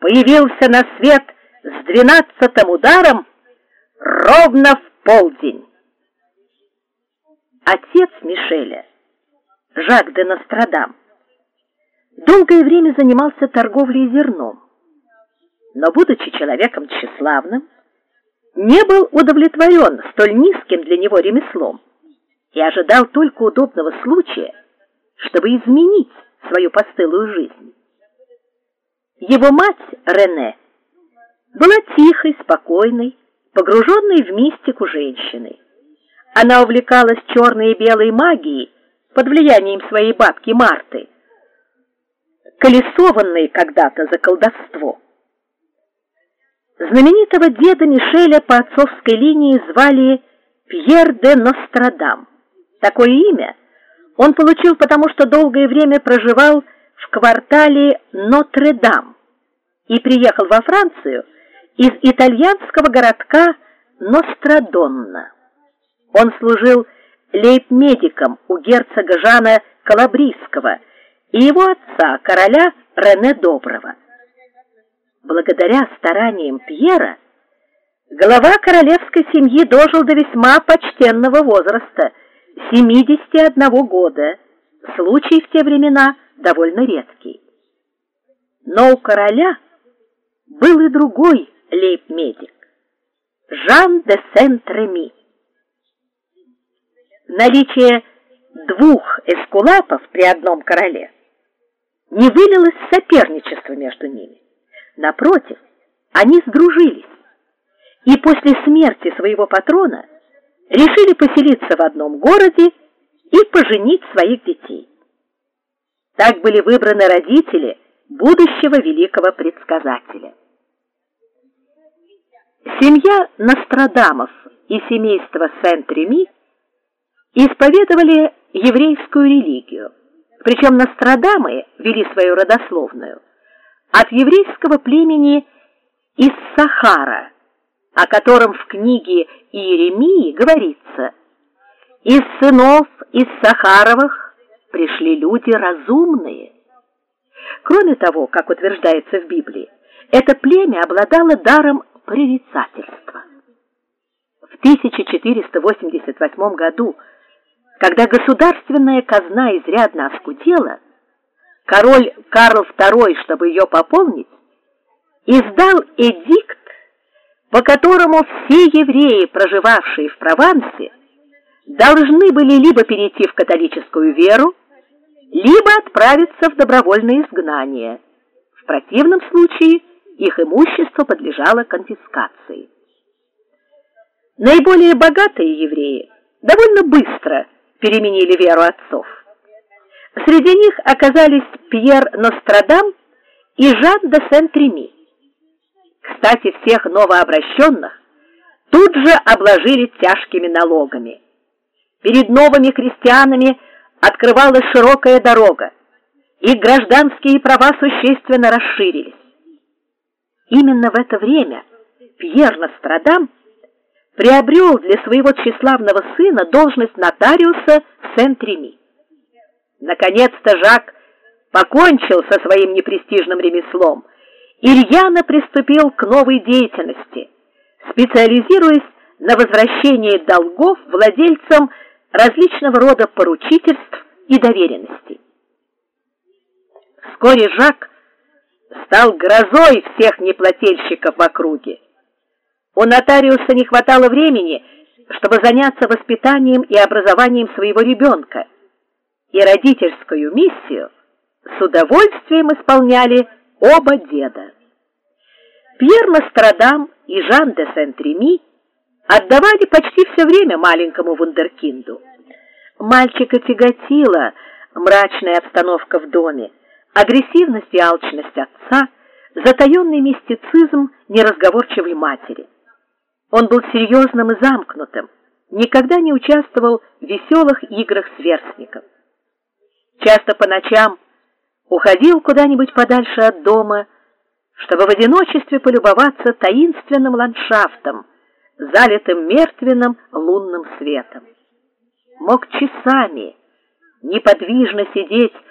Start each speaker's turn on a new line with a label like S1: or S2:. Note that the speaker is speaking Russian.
S1: появился на свет с 12-м ударом ровно в полдень. Отец Мишеля, Жак де Нострадам, долгое время занимался торговлей зерном, но, будучи человеком тщеславным, не был удовлетворен столь низким для него ремеслом и ожидал только удобного случая, чтобы изменить свою постылую жизнь. Его мать Рене была тихой, спокойной, погруженной в мистику женщиной. Она увлекалась черной и белой магией под влиянием своей бабки Марты, колесованной когда-то за колдовство. Знаменитого деда Мишеля по отцовской линии звали Пьер де Нострадам. Такое имя он получил, потому что долгое время проживал в квартале Нотр-Дам и приехал во Францию из итальянского городка Нострадонна. Он служил лейб-медиком у герцога Жана Калабрийского и его отца, короля Рене Доброго. Благодаря стараниям Пьера глава королевской семьи дожил до весьма почтенного возраста – 71 года, случай в те времена довольно редкий. Но у короля был и другой лейб-медик – Жан де Сент-Реми. Наличие двух эскулапов при одном короле не вылилось в соперничество между ними. Напротив, они сдружились и после смерти своего патрона решили поселиться в одном городе и поженить своих детей. Так были выбраны родители будущего великого предсказателя. Семья Нострадамов и семейство Сент-Реми исповедовали еврейскую религию, причем Нострадамы вели свою родословную от еврейского племени Иссахара, о котором в книге Иеремии говорится: «Из сынов Иссахаровых пришли люди разумные». Кроме того, как утверждается в Библии, это племя обладало даром прорицательства. В 1488 году, когда государственная казна изрядно оскудела, король Карл II, чтобы ее пополнить, издал эдикт, по которому все евреи, проживавшие в Провансе, должны были либо перейти в католическую веру, либо отправиться в добровольное изгнание. В противном случае их имущество подлежало конфискации. Наиболее богатые евреи довольно быстро переменили веру отцов. Среди них оказались Пьер Нострадам и Жан де Сент-Реми. Кстати, всех новообращенных тут же обложили тяжкими налогами. Перед новыми крестьянами открывалась широкая дорога, их гражданские права существенно расширились. Именно в это время Пьер Нострадам приобрел для своего тщеславного сына должность нотариуса в Сент-Реми. Наконец-то Жак покончил со своим непрестижным ремеслом и рьяно приступил к новой деятельности, специализируясь на возвращении долгов владельцам различного рода поручительств и доверенностей. Вскоре Жак стал грозой всех неплательщиков в округе. У нотариуса не хватало времени, чтобы заняться воспитанием и образованием своего ребенка, и родительскую миссию с удовольствием исполняли оба деда. Пьер Нострадам и Жан де Сент-Реми отдавали почти все время маленькому вундеркинду. Мальчика тяготила мрачная обстановка в доме, агрессивность и алчность отца, затаенный мистицизм неразговорчивой матери. Он был серьезным и замкнутым, никогда не участвовал в веселых играх сверстников. Часто по ночам уходил куда-нибудь подальше от дома, чтобы в одиночестве полюбоваться таинственным ландшафтом, залитым мертвенным лунным светом. Мог часами неподвижно сидеть